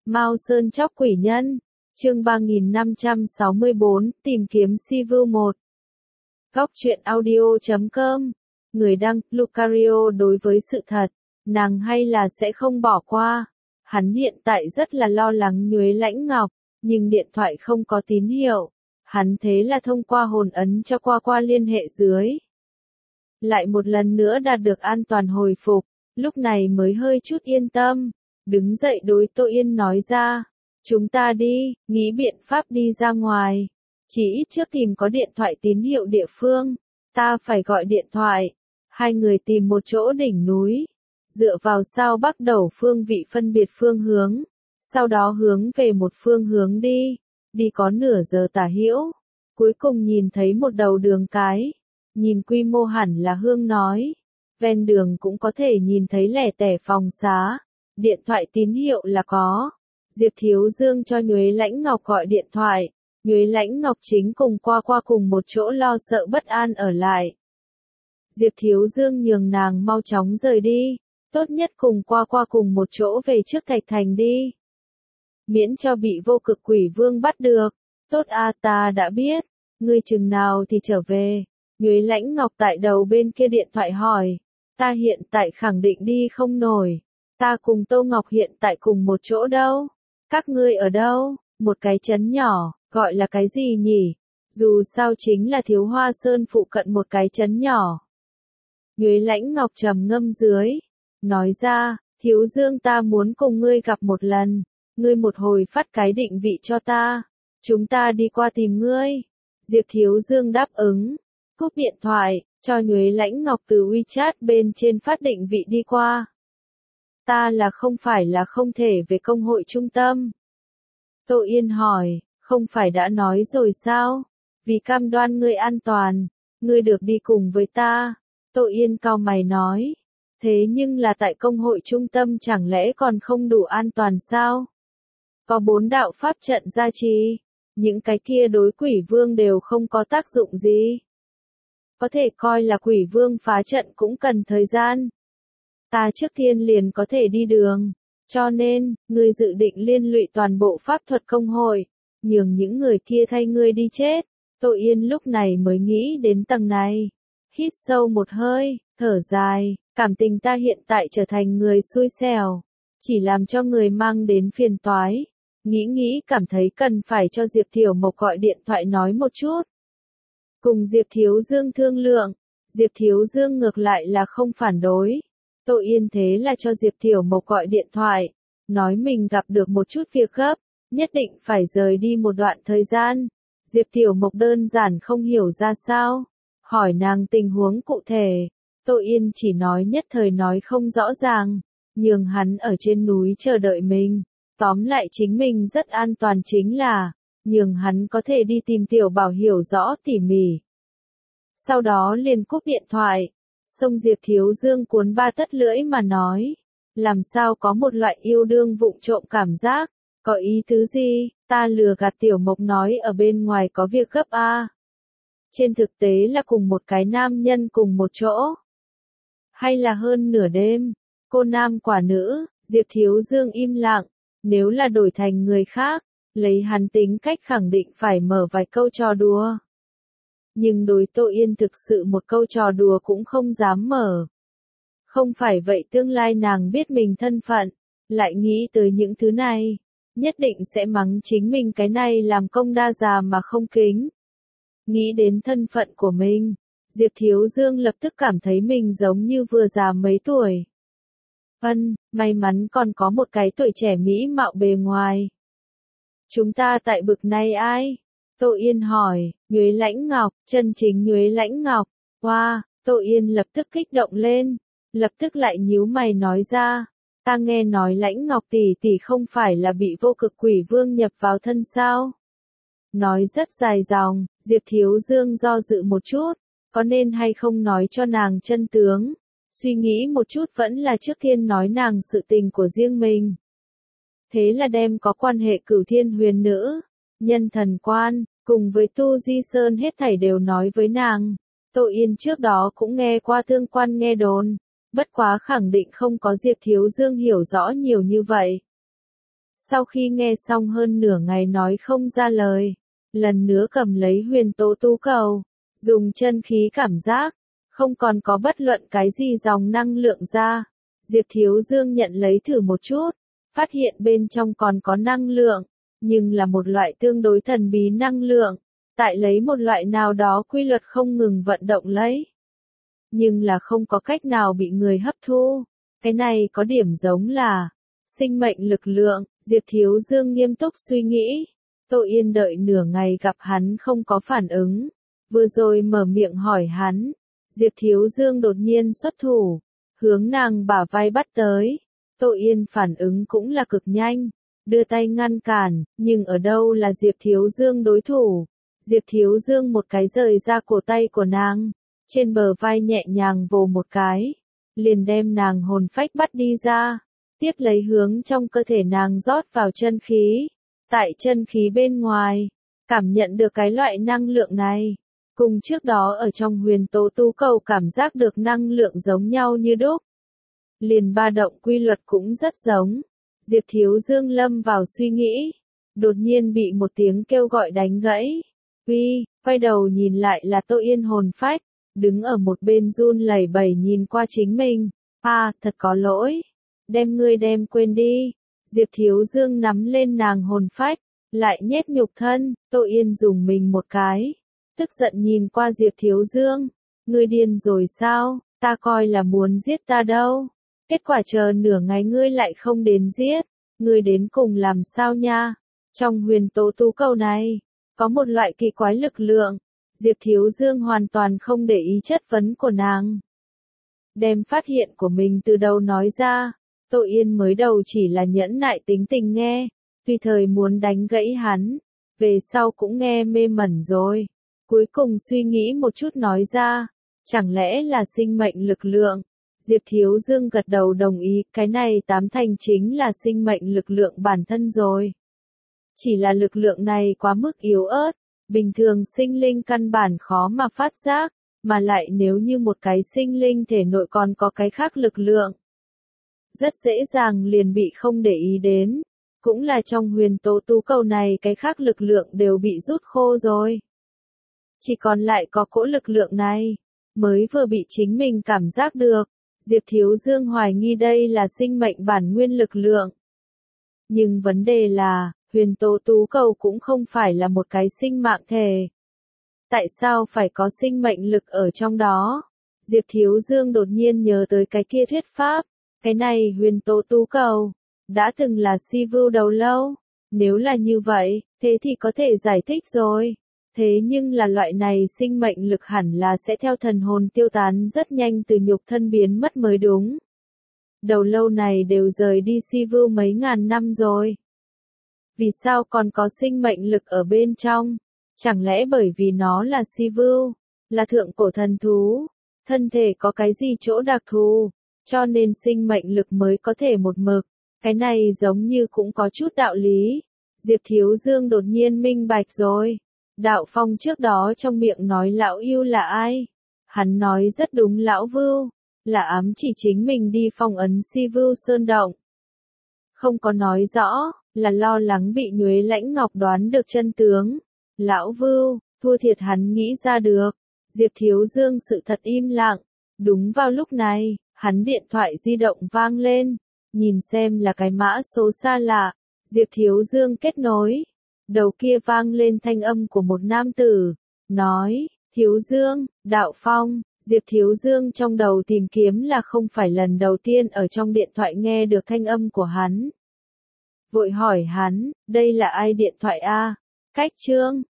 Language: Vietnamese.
Mao Sơn Chóc Quỷ Nhân, chương 3564, tìm kiếm Sivu 1. Góc truyện audio.com. Người đăng, Lucario. Đối với sự thật, nàng hay là sẽ không bỏ qua. Hắn hiện tại rất là lo lắng Nhuế Lãnh Ngọc, nhưng điện thoại không có tín hiệu. Hắn thế là thông qua hồn ấn cho qua liên hệ dưới. Lại một lần nữa đạt được an toàn hồi phục, lúc này mới hơi chút yên tâm. Đứng dậy đối Tô Yên nói ra, chúng ta đi, nghĩ biện pháp đi ra ngoài. Chỉ ít trước tìm có điện thoại tín hiệu địa phương, ta phải gọi điện thoại. Hai người tìm một chỗ đỉnh núi, dựa vào sao bắc đầu phương vị phân biệt phương hướng, sau đó hướng về một phương hướng đi có nửa giờ tả hữu, cuối cùng nhìn thấy một đầu đường cái, nhìn quy mô hẳn là Hương nói, ven đường cũng có thể nhìn thấy lẻ tẻ phòng xá, điện thoại tín hiệu là có. Diệp Thiếu Dương cho Nhuế Lãnh Ngọc gọi điện thoại, Nhuế Lãnh Ngọc chính cùng qua cùng một chỗ lo sợ bất an ở lại. Diệp Thiếu Dương nhường nàng mau chóng rời đi, tốt nhất cùng qua cùng một chỗ về trước Thạch Thành đi. Miễn cho bị vô cực quỷ vương bắt được. Tốt a, ta đã biết, ngươi chừng nào thì trở về. Nhuế Lãnh Ngọc tại đầu bên kia điện thoại hỏi, ta hiện tại khẳng định đi không nổi. Ta cùng Tô Ngọc hiện tại cùng một chỗ đâu? Các ngươi ở đâu? Một cái trấn nhỏ, gọi là cái gì nhỉ? Dù sao chính là Thiếu Hoa Sơn phụ cận một cái trấn nhỏ. Nhuế Lãnh Ngọc trầm ngâm dưới, nói ra, Thiếu Dương ta muốn cùng ngươi gặp một lần, ngươi một hồi phát cái định vị cho ta, chúng ta đi qua tìm ngươi. Diệp Thiếu Dương đáp ứng, cúp điện thoại, cho Nhuế Lãnh Ngọc từ WeChat bên trên phát định vị đi qua. Ta là không phải là không thể về công hội trung tâm? Tô Yên hỏi, không phải đã nói rồi sao? Vì cam đoan ngươi an toàn, ngươi được đi cùng với ta. Tô Yên cau mày nói, thế nhưng là tại công hội trung tâm chẳng lẽ còn không đủ an toàn sao? Có 4 đạo pháp trận gia trì, những cái kia đối quỷ vương đều không có tác dụng gì. Có thể coi là quỷ vương phá trận cũng cần thời gian. Ta trước tiên liền có thể đi đường, cho nên, ngươi dự định liên lụy toàn bộ pháp thuật công hội, nhường những người kia thay ngươi đi chết. Tô Yên lúc này mới nghĩ đến tầng này. Hít sâu một hơi, thở dài, cảm tình ta hiện tại trở thành người xui xẻo, chỉ làm cho người mang đến phiền toái. Nghĩ cảm thấy cần phải cho Diệp Thiểu Mộc gọi điện thoại nói một chút. Cùng Diệp Thiếu Dương thương lượng, Diệp Thiếu Dương ngược lại là không phản đối. Tô Yên thế là cho Diệp Thiểu Mộc gọi điện thoại, nói mình gặp được một chút việc gấp, nhất định phải rời đi một đoạn thời gian. Diệp Thiểu Mộc đơn giản không hiểu ra sao, hỏi nàng tình huống cụ thể. Tô Yên chỉ nói nhất thời nói không rõ ràng, nhường hắn ở trên núi chờ đợi mình. Tóm lại chính mình rất an toàn chính là, nhường hắn có thể đi tìm Tiểu Bảo hiểu rõ tỉ mỉ. Sau đó liền cúp điện thoại, xong Diệp Thiếu Dương cuốn ba tất lưỡi mà nói, làm sao có một loại yêu đương vụng trộm cảm giác, có ý tứ gì, ta lừa gạt Tiểu Mộc nói ở bên ngoài có việc gấp a. Trên thực tế là cùng một cái nam nhân cùng một chỗ. Hay là hơn nửa đêm, cô nam quả nữ, Diệp Thiếu Dương im lặng, nếu là đổi thành người khác, lấy hắn tính cách khẳng định phải mở vài câu trò đùa. Nhưng đối Tô Yên thực sự một câu trò đùa cũng không dám mở. Không phải vậy tương lai nàng biết mình thân phận, lại nghĩ tới những thứ này, nhất định sẽ mắng chính mình cái này làm công đa già mà không kính. Nghĩ đến thân phận của mình, Diệp Thiếu Dương lập tức cảm thấy mình giống như vừa già mấy tuổi. May mắn còn có một cái tuổi trẻ mỹ mạo bề ngoài. Chúng ta tại bực này ai? Tô Yên hỏi, Nhuế Lãnh Ngọc, chân chính Nhuế Lãnh Ngọc. Wow, Tô Yên lập tức kích động lên, lập tức lại nhíu mày nói ra, ta nghe nói Lãnh Ngọc tỷ tỷ không phải là bị vô cực quỷ vương nhập vào thân sao? Nói rất dài dòng, Diệp Thiếu Dương do dự một chút, có nên hay không nói cho nàng chân tướng? Suy nghĩ một chút vẫn là trước tiên nói nàng sự tình của riêng mình. Thế là đem có quan hệ Cửu Thiên Huyền Nữ, Nhân Thần Quan, cùng với Tu Di Sơn hết thảy đều nói với nàng. Tô Yên trước đó cũng nghe qua tương quan nghe đồn, bất quá khẳng định không có Diệp Thiếu Dương hiểu rõ nhiều như vậy. Sau khi nghe xong hơn nửa ngày nói không ra lời, lần nữa cầm lấy huyền tố tú cầu, dùng chân khí cảm giác, không còn có bất luận cái gì dòng năng lượng ra. Diệp Thiếu Dương nhận lấy thử một chút, phát hiện bên trong còn có năng lượng, nhưng là một loại tương đối thần bí năng lượng, tại lấy một loại nào đó quy luật không ngừng vận động lấy. Nhưng là không có cách nào bị người hấp thu. Cái này có điểm giống là sinh mệnh lực lượng. Diệp Thiếu Dương nghiêm túc suy nghĩ. Tô Yên đợi nửa ngày gặp hắn không có phản ứng. Vừa rồi mở miệng hỏi hắn. Diệp Thiếu Dương đột nhiên xuất thủ, hướng nàng bả vai bắt tới. Tô Yên phản ứng cũng là cực nhanh, đưa tay ngăn cản, nhưng ở đâu là Diệp Thiếu Dương đối thủ. Diệp Thiếu Dương một cái rời ra cổ tay của nàng, trên bờ vai nhẹ nhàng vồ một cái, liền đem nàng hồn phách bắt đi ra, tiếp lấy hướng trong cơ thể nàng rót vào chân khí. Tại chân khí bên ngoài, cảm nhận được cái loại năng lượng này, cùng trước đó ở trong huyền tố tú cầu cảm giác được năng lượng giống nhau như đúc. Liền ba động quy luật cũng rất giống. Diệp Thiếu Dương lâm vào suy nghĩ, đột nhiên bị một tiếng kêu gọi đánh gãy. Uy, quay đầu nhìn lại là Tô Yên hồn phách, đứng ở một bên run lẩy bẩy nhìn qua chính mình. Thật có lỗi. Đem ngươi đem quên đi. Diệp Thiếu Dương nắm lên nàng hồn phách, lại nhét nhục thân. Tô Yên dùng mình một cái, tức giận nhìn qua Diệp Thiếu Dương. Ngươi điên rồi sao? Ta coi là muốn giết ta đâu. Kết quả chờ nửa ngày ngươi lại không đến giết. Ngươi đến cùng làm sao nha? Trong huyền tố tú cầu này, có một loại kỳ quái lực lượng. Diệp Thiếu Dương hoàn toàn không để ý chất vấn của nàng. Đem phát hiện của mình từ đầu nói ra. Tô Yên mới đầu chỉ là nhẫn nại tính tình nghe, tùy thời muốn đánh gãy hắn, về sau cũng nghe mê mẩn rồi. Cuối cùng suy nghĩ một chút nói ra, chẳng lẽ là sinh mệnh lực lượng? Diệp Thiếu Dương gật đầu đồng ý, cái này tám thành chính là sinh mệnh lực lượng bản thân rồi. Chỉ là lực lượng này quá mức yếu ớt, bình thường sinh linh căn bản khó mà phát giác, mà lại nếu như một cái sinh linh thể nội còn có cái khác lực lượng, rất dễ dàng liền bị không để ý đến. Cũng là trong huyền tố tú cầu này cái khác lực lượng đều bị rút khô rồi. Chỉ còn lại có cỗ lực lượng này, mới vừa bị chính mình cảm giác được. Diệp Thiếu Dương hoài nghi đây là sinh mệnh bản nguyên lực lượng. Nhưng vấn đề là, huyền tố tú cầu cũng không phải là một cái sinh mạng thể. Tại sao phải có sinh mệnh lực ở trong đó? Diệp Thiếu Dương đột nhiên nhớ tới cái kia thuyết pháp. Cái này huyền tố tú cầu, đã từng là si vưu đầu lâu. Nếu là như vậy, thế thì có thể giải thích rồi. Thế nhưng là loại này sinh mệnh lực hẳn là sẽ theo thần hồn tiêu tán rất nhanh từ nhục thân biến mất mới đúng. Đầu lâu này đều rời đi si vưu mấy ngàn năm rồi. Vì sao còn có sinh mệnh lực ở bên trong? Chẳng lẽ bởi vì nó là si vưu, là thượng cổ thần thú, thân thể có cái gì chỗ đặc thù, cho nên sinh mệnh lực mới có thể một mực. Cái này giống như cũng có chút đạo lý. Diệp Thiếu Dương đột nhiên minh bạch rồi. Đạo Phong trước đó trong miệng nói lão yêu là ai? Hắn nói rất đúng, lão Vưu, là ám chỉ chính mình đi phong ấn si Vưu Sơn Động. Không có nói rõ, là lo lắng bị Nhuế Lãnh Ngọc đoán được chân tướng. Lão Vưu, thua thiệt hắn nghĩ ra được. Diệp Thiếu Dương sự thật im lặng. Đúng vào lúc này, hắn điện thoại di động vang lên. Nhìn xem là cái mã số xa lạ. Diệp Thiếu Dương kết nối. Đầu kia vang lên thanh âm của một nam tử. Nói, Thiếu Dương, Đạo Phong. Diệp Thiếu Dương trong đầu tìm kiếm là không phải lần đầu tiên ở trong điện thoại nghe được thanh âm của hắn. Vội hỏi hắn, đây là ai điện thoại a? Cách Trương,